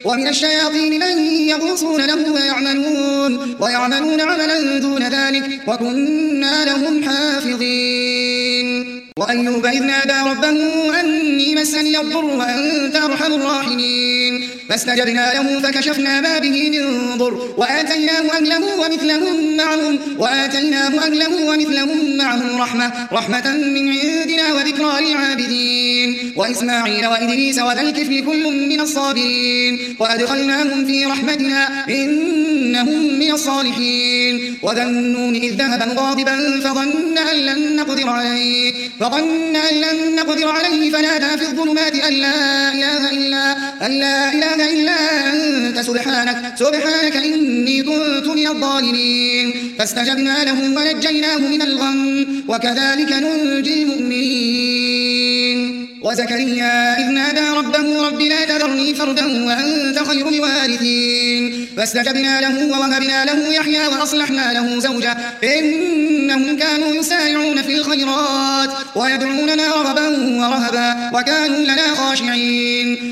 ومن الشياطين من يغوصون له ويعملون عملا دون ذلك وكنا لهم حافظين. وأيوب إذ نادى ربه أني مسني الضر وأنت أرحم الراحمين فاستجبنا له فكشفنا ما به من ضر وآتيناه أهله ومثلهم معهم رحمة من عندنا وذكرى للعابدين وإسماعيل وإدريس وذا الكفل كل من الصابرين وأدخلناهم في رحمتنا إنهم من الصالحين. وذا النون إذ ذهب مغاضبا فظن أن لن نقدر عليه فنادى في الظلمات أن لا إله إلا أنت سبحانك إني كنت من الظالمين فاستجبنا له ونجيناه من الغم وكذلك ننجي المؤمنين. وزكريا إذ نادى ربه رب لا تذرني فردا وأنت خير الوارثين فاستجبنا له ووهبنا له يحيى وأصلحنا له زوجه إنهم كانوا يسارعون في الخيرات ويدعوننا رغبا ورهبا وكانوا لنا خاشعين.